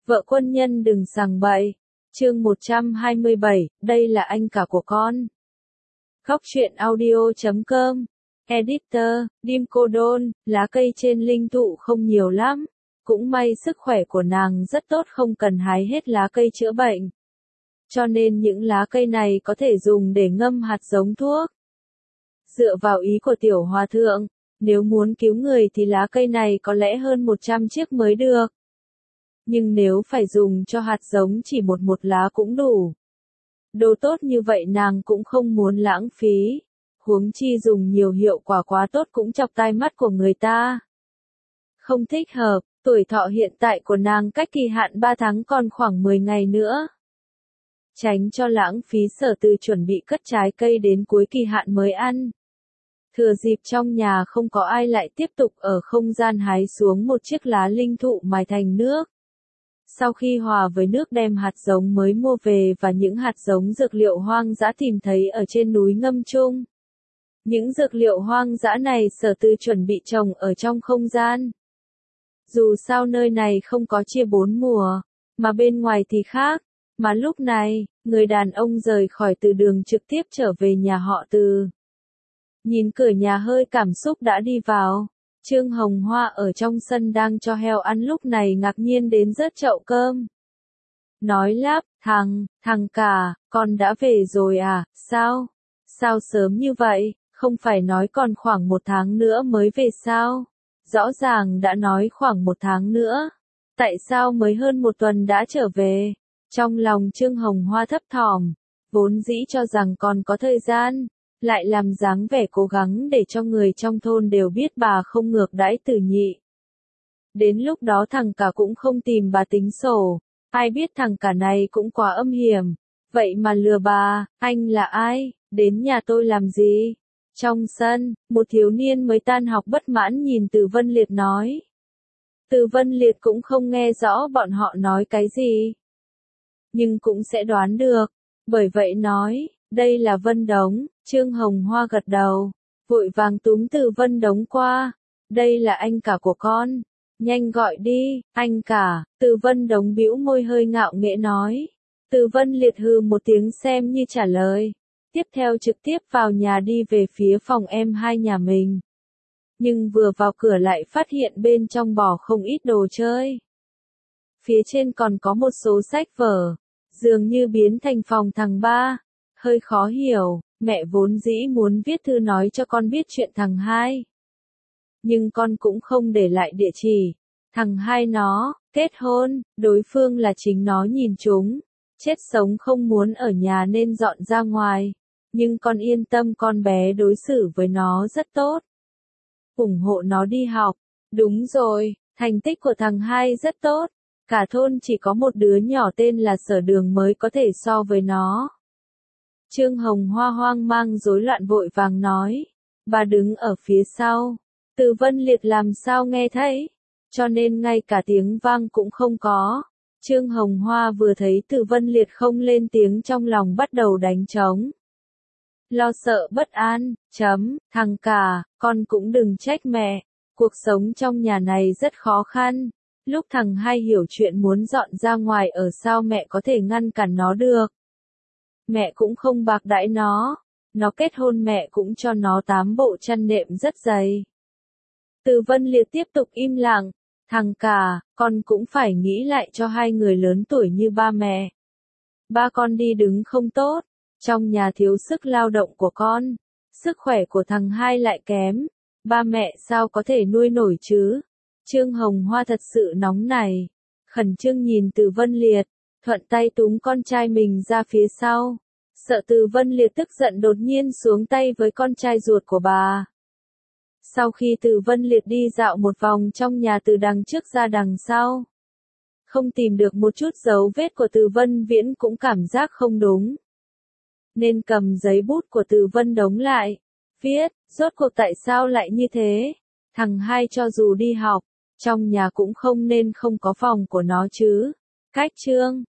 Vợ quân nhân đừng sằng bậy. Chương 127, đây là anh cả của con. Góc truyện audio.com. Editor, Dim Cô Đôn, lá cây trên linh thụ không nhiều lắm. Cũng may sức khỏe của nàng rất tốt, không cần hái hết lá cây chữa bệnh. Cho nên những lá cây này có thể dùng để ngâm hạt giống thuốc. Dựa vào ý của tiểu hòa thượng, nếu muốn cứu người thì lá cây này có lẽ hơn 100 chiếc mới được. Nhưng nếu phải dùng cho hạt giống chỉ một lá cũng đủ. Đồ tốt như vậy nàng cũng không muốn lãng phí. Huống chi dùng nhiều hiệu quả quá tốt cũng chọc tai mắt của người ta. Không thích hợp, tuổi thọ hiện tại của nàng cách kỳ hạn 3 tháng còn khoảng 10 ngày nữa. Tránh cho lãng phí, Sở Từ chuẩn bị cất trái cây đến cuối kỳ hạn mới ăn. Thừa dịp trong nhà không có ai lại tiếp tục ở không gian hái xuống một chiếc lá linh thụ mài thành nước. Sau khi hòa với nước đem hạt giống mới mua về và những hạt giống dược liệu hoang dã tìm thấy ở trên núi ngâm chung. Những dược liệu hoang dã này Sở Từ chuẩn bị trồng ở trong không gian. Dù sao nơi này không có chia 4 mùa, mà bên ngoài thì khác. Mà lúc này, người đàn ông rời khỏi Từ Đường trực tiếp trở về nhà họ Từ. Nhìn cửa nhà hơi cảm xúc đã đi vào. Trương Hồng Hoa ở trong sân đang cho heo ăn lúc này ngạc nhiên đến rớt chậu cơm. Nói lắp, thằng cả, con đã về rồi à, sao? Sao sớm như vậy, không phải nói còn khoảng 1 tháng nữa mới về sao? Rõ ràng đã nói khoảng 1 tháng nữa. Tại sao mới hơn 1 tuần đã trở về? Trong lòng Trương Hồng Hoa thấp thỏm, vốn dĩ cho rằng còn có thời gian. Lại làm dáng vẻ cố gắng để cho người trong thôn đều biết bà không ngược đãi Từ Nhị. Đến lúc đó thằng cả cũng không tìm bà tính sổ, ai biết thằng cả này cũng quá âm hiểm, vậy mà lừa bà, anh là ai, đến nhà tôi làm gì? Trong sân, một thiếu niên mới tan học bất mãn nhìn Từ Vân Liệt nói. Từ Vân Liệt cũng không nghe rõ bọn họ nói cái gì, nhưng cũng sẽ đoán được, bởi vậy nói. Đây là Vân Đống. Trương Hồng Hoa gật đầu, vội vàng túm Từ Vân Đống qua. Đây là anh cả của con, nhanh gọi đi, anh cả. Từ Vân Đống bĩu môi hơi ngạo nghễ nói. Từ Vân Liệt hừ một tiếng xem như trả lời. Tiếp theo trực tiếp vào nhà đi về phía phòng em hai nhà mình. Nhưng vừa vào cửa lại phát hiện bên trong bỏ không ít đồ chơi. Phía trên còn có một số sách vở, dường như biến thành phòng thằng ba. Hơi khó hiểu, mẹ vốn dĩ muốn viết thư nói cho con biết chuyện thằng hai. Nhưng con cũng không để lại địa chỉ. Thằng hai nó, kết hôn, đối phương là chính nó nhìn chúng. Chết sống không muốn ở nhà nên dọn ra ngoài. Nhưng con yên tâm, con bé đối xử với nó rất tốt. Ủng hộ nó đi học. Đúng rồi, thành tích của thằng hai rất tốt. Cả thôn chỉ có một đứa nhỏ tên là Sở Đường mới có thể so với nó. Trương Hồng Hoa hoang mang rối loạn vội vàng nói. Bà đứng ở phía sau. Từ Vân Liệt làm sao nghe thấy. Cho nên ngay cả tiếng vang cũng không có. Trương Hồng Hoa vừa thấy Từ Vân Liệt không lên tiếng trong lòng bắt đầu đánh trống. Lo sợ bất an, thằng cả, con cũng đừng trách mẹ. Cuộc sống trong nhà này rất khó khăn. Lúc thằng hai hiểu chuyện muốn dọn ra ngoài ở sao mẹ có thể ngăn cản nó được. Mẹ cũng không bạc đãi nó kết hôn mẹ cũng cho nó 8 bộ chăn nệm rất dày. Từ Vân Liệt tiếp tục im lặng, thằng cả, con cũng phải nghĩ lại cho hai người lớn tuổi như ba mẹ. Ba con đi đứng không tốt, trong nhà thiếu sức lao động của con, sức khỏe của thằng hai lại kém, ba mẹ sao có thể nuôi nổi chứ? Trương Hồng Hoa thật sự nóng này, khẩn trương nhìn Từ Vân Liệt. Thuận tay túm con trai mình ra phía sau. Sợ Từ Vân Liệt tức giận đột nhiên xuống tay với con trai ruột của bà. Sau khi Từ Vân Liệt đi dạo một vòng trong nhà từ đằng trước ra đằng sau. Không tìm được một chút dấu vết của Từ Vân Viễn cũng cảm giác không đúng. Nên cầm giấy bút của Từ Vân Đống lại. Viết, rốt cuộc tại sao lại như thế? Thằng hai cho dù đi học, trong nhà cũng không nên không có phòng của nó chứ. Cách chương